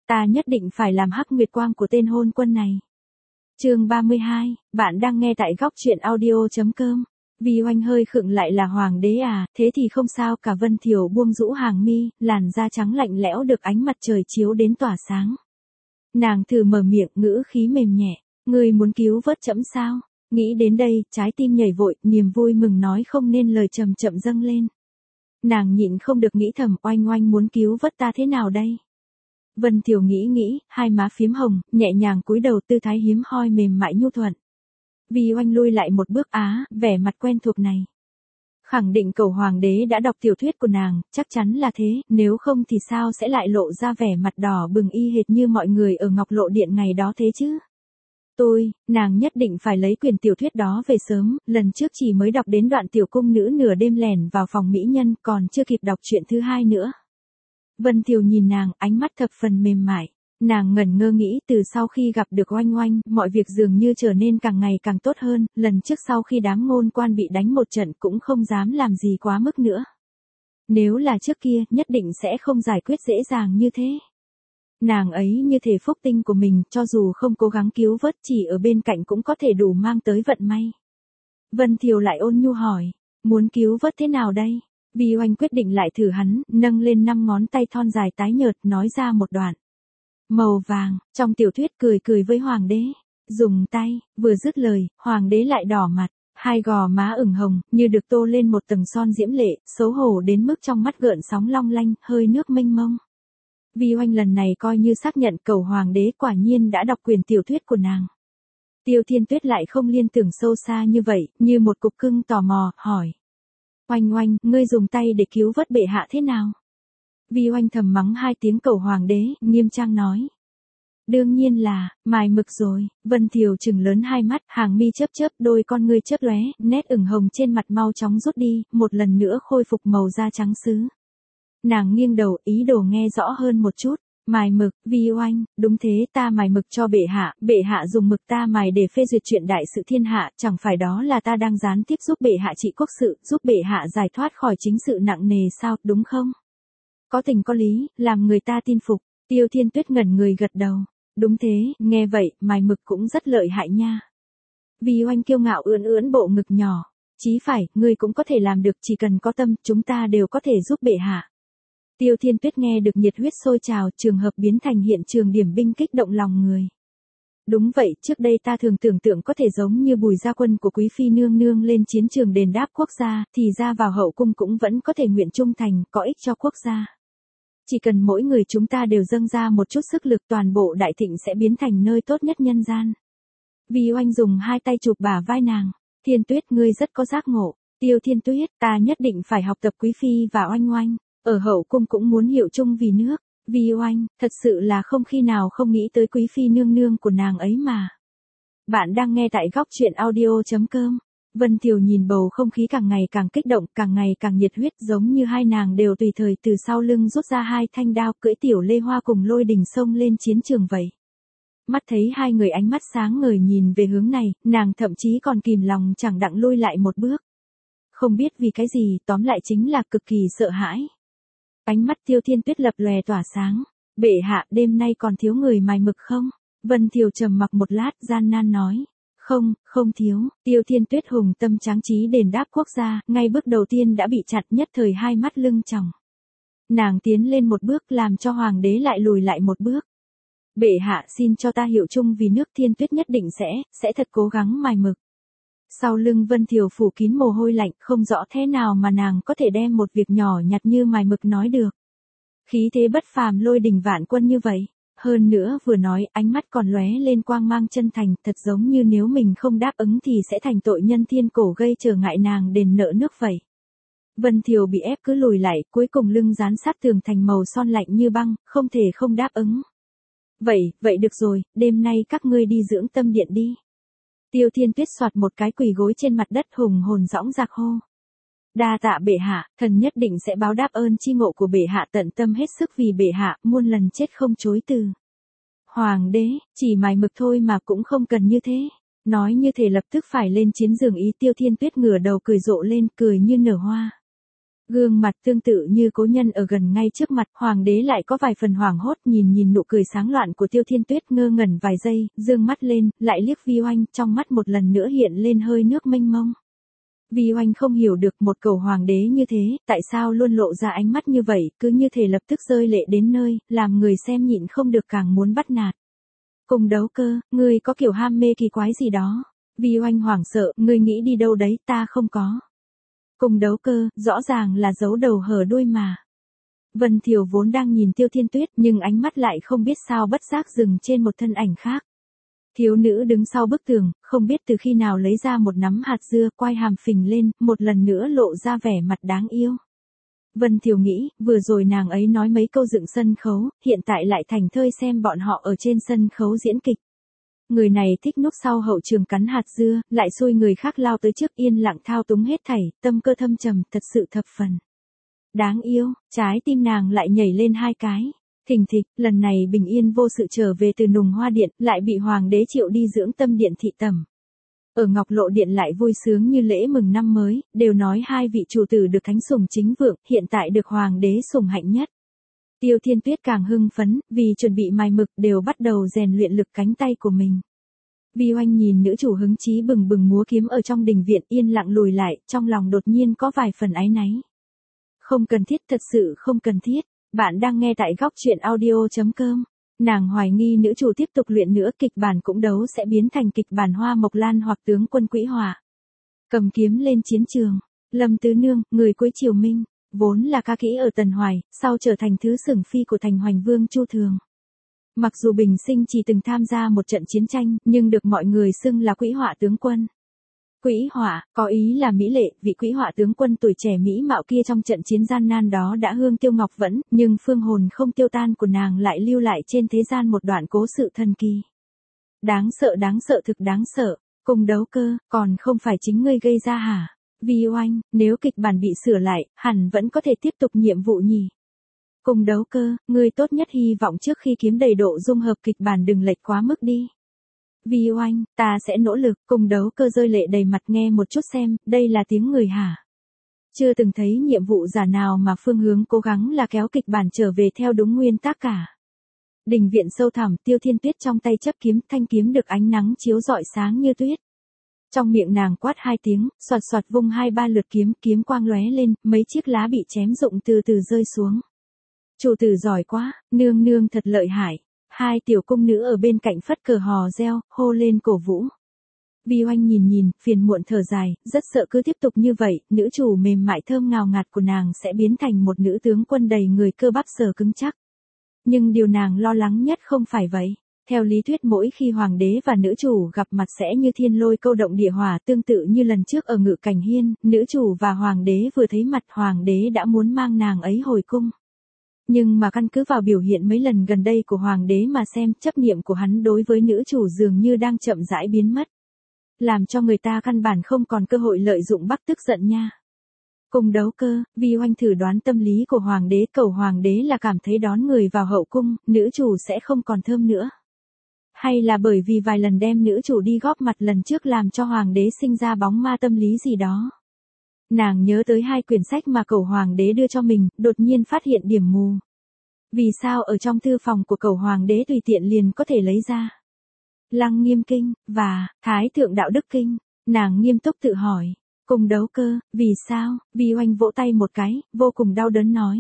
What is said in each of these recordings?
ta nhất định phải làm hắc nguyệt quang của tên hôn quân này. Chương 32, bạn đang nghe tại góc truyện audio.com. Vi Oanh hơi khựng lại là hoàng đế à, thế thì không sao cả. Vân Thiều buông rũ hàng mi, làn da trắng lạnh lẽo được ánh mặt trời chiếu đến tỏa sáng. Nàng thử mở miệng, ngữ khí mềm nhẹ, ngươi muốn cứu vớt trẫm sao? Nghĩ đến đây, trái tim nhảy vội, niềm vui mừng nói không nên lời chậm chậm dâng lên. Nàng nhịn không được nghĩ thầm, Oanh Oanh muốn cứu vớt ta thế nào đây? Vân Thiều nghĩ, hai má phím hồng, nhẹ nhàng cúi đầu, tư thái hiếm hoi mềm mại nhu thuận. Vi Oanh lui lại một bước, vẻ mặt quen thuộc này. Khẳng định Cẩu Hoàng đế đã đọc tiểu thuyết của nàng, chắc chắn là thế, nếu không thì sao sẽ lại lộ ra vẻ mặt đỏ bừng y hệt như mọi người ở Ngọc Lộ Điện ngày đó thế chứ? Nàng nhất định phải lấy quyển tiểu thuyết đó về sớm, lần trước chỉ mới đọc đến đoạn tiểu cung nữ nửa đêm lẻn vào phòng mỹ nhân, còn chưa kịp đọc chuyện thứ hai nữa. Vân Thiều nhìn nàng, ánh mắt thập phần mềm mại. Nàng ngẩn ngơ nghĩ, từ sau khi gặp được Oanh Oanh, mọi việc dường như trở nên càng ngày càng tốt hơn, lần trước sau khi đám ngôn quan bị đánh một trận cũng không dám làm gì quá mức nữa. Nếu là trước kia, nhất định sẽ không giải quyết dễ dàng như thế. Nàng ấy như thể phúc tinh của mình, cho dù không cố gắng cứu vớt, chỉ ở bên cạnh cũng có thể đủ mang tới vận may. Vân Thiều lại ôn nhu hỏi, muốn cứu vớt thế nào đây? Vi Oanh quyết định lại thử hắn, nâng lên 5 ngón tay thon dài tái nhợt, nói ra một đoạn. Màu vàng, trong tiểu thuyết cười với hoàng đế. Dùng tay, vừa dứt lời, hoàng đế lại đỏ mặt, hai gò má ửng hồng, như được tô lên một tầng son diễm lệ, xấu hổ đến mức trong mắt gợn sóng long lanh, hơi nước mênh mông. Vi Oanh lần này coi như xác nhận Cẩu Hoàng đế quả nhiên đã đọc quyển tiểu thuyết của nàng. Tiêu Thiên Tuyết lại không liên tưởng sâu xa như vậy, như một cục cưng tò mò, hỏi. Oanh Oanh, ngươi dùng tay để cứu vớt bệ hạ thế nào? Vi Oanh thầm mắng hai tiếng Cẩu Hoàng đế, nghiêm trang nói. Đương nhiên là, mài mực rồi. Vân Thiều trừng lớn hai mắt, hàng mi chớp, đôi con ngươi chớp lóe, nét ửng hồng trên mặt mau chóng rút đi, một lần nữa khôi phục màu da trắng sứ. Nàng nghiêng đầu, ý đồ nghe rõ hơn một chút. Mài mực, Vi Oanh, đúng thế, ta mài mực cho bệ hạ dùng mực ta mài để phê duyệt chuyện đại sự thiên hạ, chẳng phải đó là ta đang gián tiếp giúp bệ hạ trị quốc sự, giúp bệ hạ giải thoát khỏi chính sự nặng nề sao, đúng không? Có tình có lý, làm người ta tin phục. Tiêu Thiên Tuyết ngẩn người gật đầu. Đúng thế, nghe vậy, mài mực cũng rất lợi hại nha. Vi Oanh kiêu ngạo ưỡn bộ ngực nhỏ. Chí phải, ngươi cũng có thể làm được, chỉ cần có tâm, chúng ta đều có thể giúp bệ hạ. Tiêu Thiên Tuyết nghe được nhiệt huyết sôi trào, trường hợp biến thành hiện trường điểm binh kích động lòng người. Đúng vậy, trước đây ta thường tưởng tượng có thể giống như Bùi Gia Quân của Quý Phi nương nương lên chiến trường đền đáp quốc gia, thì ra vào hậu cung cũng vẫn có thể nguyện trung thành, có ích cho quốc gia. Chỉ cần mỗi người chúng ta đều dâng ra một chút sức lực, toàn bộ đại thịnh sẽ biến thành nơi tốt nhất nhân gian. Vi Oanh dùng hai tay chụp bả vai nàng. Thiên Tuyết, ngươi rất có giác ngộ. Tiêu Thiên Tuyết, ta nhất định phải học tập Quý Phi và Oanh Oanh. Ở hậu cung cũng muốn hiệu chung vì nước. Vi Oanh, thật sự là không khi nào không nghĩ tới Quý Phi nương nương của nàng ấy mà. Bạn đang nghe tại góc truyện audio.com. Vân Thiều nhìn bầu không khí càng ngày càng kích động, càng ngày càng nhiệt huyết, giống như hai nàng đều tùy thời từ sau lưng rút ra hai thanh đao, cưỡi tiểu Lê Hoa cùng Lôi Đình xông lên chiến trường vậy. Mắt thấy hai người ánh mắt sáng ngời nhìn về hướng này, nàng thậm chí còn kìm lòng chẳng đặng lui lại một bước. Không biết vì cái gì, tóm lại chính là cực kỳ sợ hãi. Ánh mắt Tiêu Thiên Tuyết lập lòe tỏa sáng. Bệ hạ, đêm nay còn thiếu người mài mực không? Vân Thiều trầm mặc một lát, gian nan nói. Không thiếu. Tiêu Thiên Tuyết hùng tâm tráng trí đền đáp quốc gia, ngay bước đầu tiên đã bị chặt, nhất thời hai mắt lưng tròng. Nàng tiến lên một bước, làm cho hoàng đế lại lùi lại một bước. Bệ hạ, xin cho ta hiệu chung vì nước. Thiên Tuyết nhất định sẽ thật cố gắng mài mực. Sau lưng Vân Thiều phủ kín mồ hôi lạnh, không rõ thế nào mà nàng có thể đem một việc nhỏ nhặt như mài mực nói được. Khí thế bất phàm Lôi Đình vạn quân như vậy. Hơn nữa vừa nói, ánh mắt còn lóe lên quang mang chân thành, thật giống như nếu mình không đáp ứng thì sẽ thành tội nhân thiên cổ, gây trở ngại nàng đền nợ nước vậy. Vân Thiều bị ép cứ lùi lại, cuối cùng lưng dán sát tường thành màu son lạnh như băng, không thể không đáp ứng. Vậy được rồi, đêm nay các ngươi đi dưỡng tâm điện đi. Tiêu Thiên Tuyết soạt một cái quỳ gối trên mặt đất, hùng hồn dõng dạc hô. Đa tạ bệ hạ, thần nhất định sẽ báo đáp ơn chi ngộ của bệ hạ, tận tâm hết sức vì bệ hạ, muôn lần chết không chối từ. Hoàng đế, chỉ mài mực thôi mà cũng không cần như thế. Nói như thể lập tức phải lên chiến trường ý. Tiêu Thiên Tuyết ngửa đầu cười rộ lên, cười như nở hoa. Gương mặt tương tự như cố nhân ở gần ngay trước mặt, hoàng đế lại có vài phần hoảng hốt nhìn nụ cười sáng loạn của Tiêu Thiên Tuyết ngơ ngẩn vài giây, dương mắt lên, lại liếc Vi Oanh, trong mắt một lần nữa hiện lên hơi nước mênh mông. Vi Oanh không hiểu được một cầu hoàng đế như thế, tại sao luôn lộ ra ánh mắt như vậy, cứ như thể lập tức rơi lệ đến nơi, làm người xem nhịn không được càng muốn bắt nạt. Cùng đấu cơ, ngươi có kiểu ham mê kỳ quái gì đó. Vi Oanh hoảng sợ, ngươi nghĩ đi đâu đấy, ta không có. Cùng đấu cơ, rõ ràng là giấu đầu hở đuôi mà. Vân Thiều vốn đang nhìn Tiêu Thiên Tuyết nhưng ánh mắt lại không biết sao bất giác dừng trên một thân ảnh khác. Thiếu nữ đứng sau bức tường, không biết từ khi nào lấy ra một nắm hạt dưa, quai hàm phình lên, một lần nữa lộ ra vẻ mặt đáng yêu. Vân Thiều nghĩ, vừa rồi nàng ấy nói mấy câu dựng sân khấu, hiện tại lại thành thơi xem bọn họ ở trên sân khấu diễn kịch. Người này thích núp sau hậu trường cắn hạt dưa, lại xui người khác lao tới trước yên lặng thao túng hết thảy, tâm cơ thâm trầm, thật sự thập phần. Đáng yêu, trái tim nàng lại nhảy lên hai cái. Thình thịch, lần này bình yên vô sự trở về từ Nùng Hoa Điện, lại bị hoàng đế triệu đi dưỡng tâm điện thị tẩm. Ở Ngọc Lộ Điện lại vui sướng như lễ mừng năm mới, đều nói hai vị chủ tử được thánh sủng chính vượng, hiện tại được hoàng đế sủng hạnh nhất. Tiêu Thiên Tuyết càng hưng phấn, vì chuẩn bị mài mực đều bắt đầu rèn luyện lực cánh tay của mình. Vi Oanh nhìn nữ chủ hứng chí bừng bừng múa kiếm ở trong đình viện yên lặng lùi lại, trong lòng đột nhiên có vài phần áy náy. Không cần thiết, thật sự không cần thiết. Bạn đang nghe tại góc truyện audio.com. Nàng hoài nghi nữ chủ tiếp tục luyện nữa, kịch bản cũng đấu sẽ biến thành kịch bản Hoa Mộc Lan hoặc Tướng Quân Quỹ Hỏa. Cầm kiếm lên chiến trường. Lâm Tứ Nương, người cuối triều Minh, vốn là ca kỹ ở Tần Hoài, sau trở thành thứ sủng phi của Thành Hoành Vương Chu Thường. Mặc dù bình sinh chỉ từng tham gia một trận chiến tranh, nhưng được mọi người xưng là Quỹ Hỏa tướng quân. Quỹ Hỏa, có ý là mỹ lệ, vị Quỹ Hỏa tướng quân tuổi trẻ mỹ mạo kia trong trận chiến gian nan đó đã hương tiêu ngọc vẫn, nhưng phương hồn không tiêu tan của nàng lại lưu lại trên thế gian một đoạn cố sự thần kỳ. Đáng sợ thực đáng sợ, cùng đấu cơ, còn không phải chính ngươi gây ra hả? Vi Oanh, nếu kịch bản bị sửa lại, hẳn vẫn có thể tiếp tục nhiệm vụ nhỉ? Cùng đấu cơ, ngươi tốt nhất hy vọng trước khi kiếm đầy độ dung hợp kịch bản đừng lệch quá mức đi. Vi Oanh, ta sẽ nỗ lực. Cùng đấu cơ rơi lệ đầy mặt, nghe một chút xem, đây là tiếng người hả? Chưa từng thấy nhiệm vụ giả nào mà phương hướng cố gắng là kéo kịch bản trở về theo đúng nguyên tắc cả. Đình viện sâu thẳm, Tiêu Thiên Tuyết trong tay chấp kiếm, thanh kiếm được ánh nắng chiếu rọi sáng như tuyết. Trong miệng nàng quát hai tiếng, xoạt xoạt vung hai ba lượt kiếm, kiếm quang lóe lên, mấy chiếc lá bị chém rụng từ từ rơi xuống. Chủ tử giỏi quá, nương nương thật lợi hại. Hai tiểu cung nữ ở bên cạnh phất cờ hò reo, hô lên cổ vũ. Vi Oanh nhìn, phiền muộn thở dài, rất sợ cứ tiếp tục như vậy, nữ chủ mềm mại thơm ngào ngạt của nàng sẽ biến thành một nữ tướng quân đầy người cơ bắp sờ cứng chắc. Nhưng điều nàng lo lắng nhất không phải vậy. Theo lý thuyết mỗi khi hoàng đế và nữ chủ gặp mặt sẽ như thiên lôi câu động địa hỏa, tương tự như lần trước ở Ngự Cảnh Hiên, nữ chủ và hoàng đế vừa thấy mặt hoàng đế đã muốn mang nàng ấy hồi cung. Nhưng mà căn cứ vào biểu hiện mấy lần gần đây của hoàng đế mà xem, chấp niệm của hắn đối với nữ chủ dường như đang chậm rãi biến mất. Làm cho người ta căn bản không còn cơ hội lợi dụng Bắc tức giận nha. Cùng đấu cơ, Vi Oanh thử đoán tâm lý của hoàng đế, cầu hoàng đế là cảm thấy đón người vào hậu cung, nữ chủ sẽ không còn thơm nữa. Hay là bởi vì vài lần đem nữ chủ đi góp mặt lần trước làm cho hoàng đế sinh ra bóng ma tâm lý gì đó. Nàng nhớ tới hai quyển sách mà cẩu hoàng đế đưa cho mình, đột nhiên phát hiện điểm mù. Vì sao ở trong thư phòng của cẩu hoàng đế tùy tiện liền có thể lấy ra Lăng Nghiêm Kinh, và Thái Thượng Đạo Đức Kinh? Nàng nghiêm túc tự hỏi. Cùng đấu cơ, vì sao? Vi Oanh vỗ tay một cái, vô cùng đau đớn nói.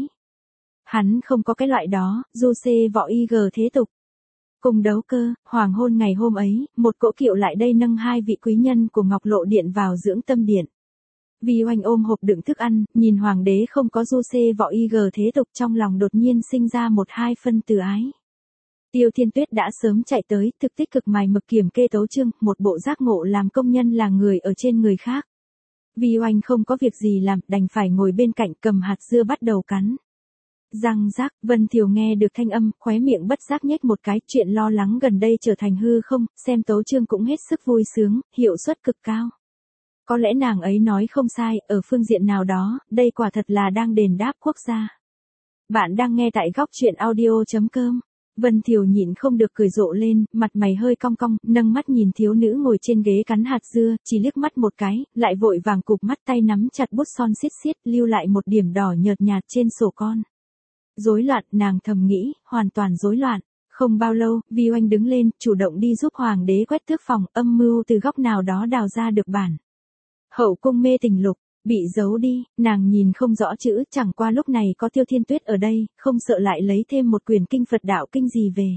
Hắn không có cái loại đó, du xê võ y gờ thế tục. Cùng đấu cơ, hoàng hôn ngày hôm ấy, một cỗ kiệu lại đây nâng hai vị quý nhân của Ngọc Lộ Điện vào dưỡng tâm điện. Vi Oanh ôm hộp đựng thức ăn, nhìn hoàng đế không có du xê võ y gờ thế tục, trong lòng đột nhiên sinh ra một hai phân từ ái. Tiêu Thiên Tuyết đã sớm chạy tới, thực tích cực mài mực kiểm kê tấu chương, một bộ giác ngộ làm công nhân là người ở trên người khác. Vi Oanh không có việc gì làm, đành phải ngồi bên cạnh cầm hạt dưa bắt đầu cắn. Răng rác, Vân Thiều nghe được thanh âm, khóe miệng bất giác nhếch một cái, chuyện lo lắng gần đây trở thành hư không, xem tấu chương cũng hết sức vui sướng, hiệu suất cực cao. Có lẽ nàng ấy nói không sai, ở phương diện nào đó, đây quả thật là đang đền đáp quốc gia. Bạn đang nghe tại góc truyện audio.com. Vân Thiều nhịn không được cười rộ lên, mặt mày hơi cong cong, nâng mắt nhìn thiếu nữ ngồi trên ghế cắn hạt dưa, chỉ liếc mắt một cái, lại vội vàng cụp mắt tay nắm chặt bút son xiết xiết, lưu lại một điểm đỏ nhợt nhạt trên sổ con. Rối loạn, nàng thầm nghĩ, hoàn toàn rối loạn. Không bao lâu, Vi Oanh đứng lên, chủ động đi giúp hoàng đế quét tước phòng, âm mưu từ góc nào đó đào ra được bản Hậu cung mê tình lục, bị giấu đi, nàng nhìn không rõ chữ, chẳng qua lúc này có Tiêu Thiên Tuyết ở đây, không sợ lại lấy thêm một quyển kinh Phật đạo kinh gì về.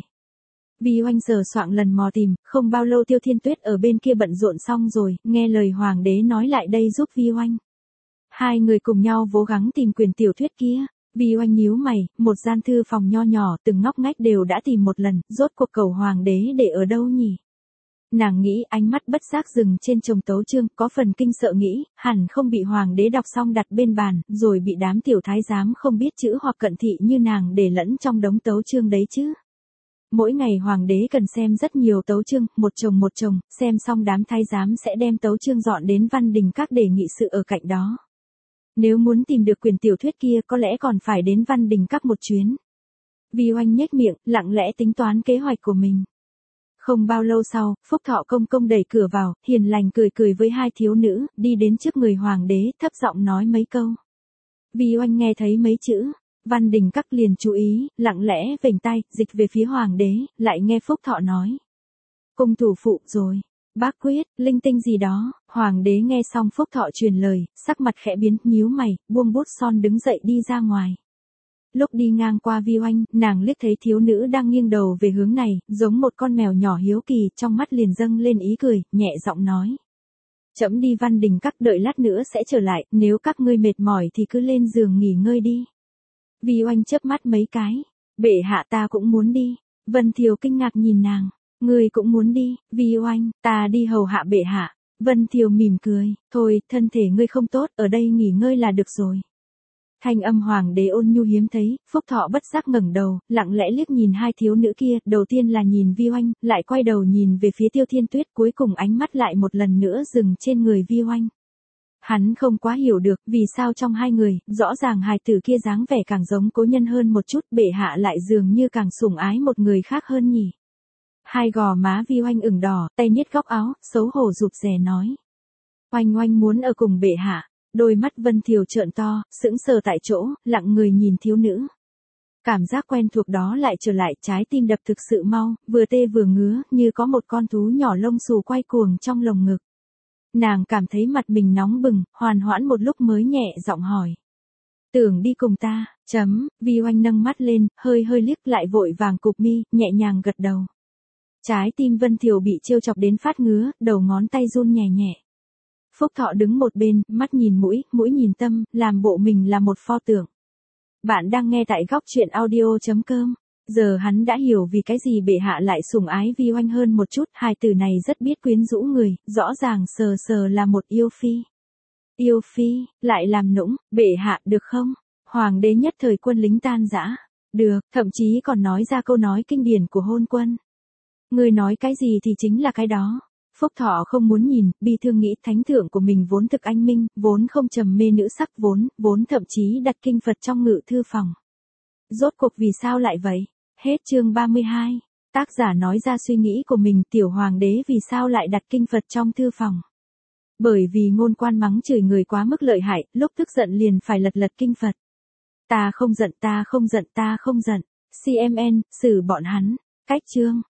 Vi Oanh sờ soạng lần mò tìm, không bao lâu Tiêu Thiên Tuyết ở bên kia bận rộn xong rồi, nghe lời hoàng đế nói lại đây giúp Vi Oanh. Hai người cùng nhau cố gắng tìm quyển tiểu thuyết kia. Vi Oanh nhíu mày, một gian thư phòng nho nhỏ, từng ngóc ngách đều đã tìm một lần, rốt cuộc cầu hoàng đế để ở đâu nhỉ? Nàng nghĩ, ánh mắt bất giác dừng trên chồng tấu chương, có phần kinh sợ nghĩ, hẳn không bị hoàng đế đọc xong đặt bên bàn, rồi bị đám tiểu thái giám không biết chữ hoặc cận thị như nàng để lẫn trong đống tấu chương đấy chứ. Mỗi ngày hoàng đế cần xem rất nhiều tấu chương, một chồng, xem xong đám thái giám sẽ đem tấu chương dọn đến văn đình các để nghị sự ở cạnh đó. Nếu muốn tìm được quyển tiểu thuyết kia có lẽ còn phải đến văn đình các một chuyến. Vi Oanh nhếch miệng, lặng lẽ tính toán kế hoạch của mình. Không bao lâu sau, Phúc Thọ công công đẩy cửa vào, hiền lành cười cười với hai thiếu nữ, đi đến trước người hoàng đế, thấp giọng nói mấy câu. Vi Oanh nghe thấy mấy chữ, văn đình các liền chú ý, lặng lẽ vểnh tay, dịch về phía hoàng đế, lại nghe Phúc Thọ nói. Cung thủ phụ rồi. Bác quyết, linh tinh gì đó, hoàng đế nghe xong Phúc Thọ truyền lời, sắc mặt khẽ biến, nhíu mày, buông bút son đứng dậy đi ra ngoài. Lúc đi ngang qua Vi Oanh, nàng liếc thấy thiếu nữ đang nghiêng đầu về hướng này, giống một con mèo nhỏ hiếu kỳ, trong mắt liền dâng lên ý cười, nhẹ giọng nói. Trẫm đi văn đình các, đợi lát nữa sẽ trở lại, nếu các ngươi mệt mỏi thì cứ lên giường nghỉ ngơi đi. Vi Oanh chớp mắt mấy cái, bệ hạ ta cũng muốn đi. Vân Thiều kinh ngạc nhìn nàng. Ngươi cũng muốn đi, Vi Oanh, ta đi hầu hạ bệ hạ. Vân Thiều mỉm cười, thôi, thân thể ngươi không tốt, ở đây nghỉ ngơi là được rồi. Thanh âm hoàng đế ôn nhu hiếm thấy, Phúc Thọ bất giác ngẩng đầu, lặng lẽ liếc nhìn hai thiếu nữ kia, đầu tiên là nhìn Vi Oanh, lại quay đầu nhìn về phía Tiêu Thiên Tuyết, cuối cùng ánh mắt lại một lần nữa dừng trên người Vi Oanh. Hắn không quá hiểu được, vì sao trong hai người, rõ ràng hài tử kia dáng vẻ càng giống cố nhân hơn một chút, bệ hạ lại dường như càng sủng ái một người khác hơn nhỉ. Hai gò má Vi Oanh ửng đỏ, tay niết góc áo, xấu hổ rụt rè nói. Oanh Oanh muốn ở cùng bệ hạ. Đôi mắt Vân Thiều trợn to, sững sờ tại chỗ, lặng người nhìn thiếu nữ. Cảm giác quen thuộc đó lại trở lại, trái tim đập thực sự mau, vừa tê vừa ngứa, như có một con thú nhỏ lông xù quay cuồng trong lồng ngực. Nàng cảm thấy mặt mình nóng bừng, hoàn hoãn một lúc mới nhẹ giọng hỏi. Tưởng đi cùng ta, Vi Oanh nâng mắt lên, hơi liếc lại vội vàng cụp mi, nhẹ nhàng gật đầu. Trái tim Vân Thiều bị trêu chọc đến phát ngứa, đầu ngón tay run nhẹ nhẹ. Phúc Thọ đứng một bên, mắt nhìn mũi nhìn tâm, làm bộ mình là một pho tượng. Bạn đang nghe tại góc truyện audio.com. Giờ hắn đã hiểu vì cái gì bệ hạ lại sủng ái Vi Oanh hơn một chút, hai từ này rất biết quyến rũ người, rõ ràng sờ là một yêu phi. Yêu phi, lại làm nũng, bệ hạ được không? Hoàng đế nhất thời quân lính tan rã. Được, thậm chí còn nói ra câu nói kinh điển của hôn quân. Người nói cái gì thì chính là cái đó. Phúc Thọ không muốn nhìn, bi thương nghĩ thánh thượng của mình vốn thực anh minh, vốn không trầm mê nữ sắc vốn thậm chí đặt kinh Phật trong ngự thư phòng. Rốt cuộc vì sao lại vậy? Hết chương 32. Tác giả nói ra suy nghĩ của mình, tiểu hoàng đế vì sao lại đặt kinh Phật trong thư phòng. Bởi vì ngôn quan mắng chửi người quá mức lợi hại, lúc tức giận liền phải lật kinh Phật. Ta không giận. CMN, xử bọn hắn. Cách chương.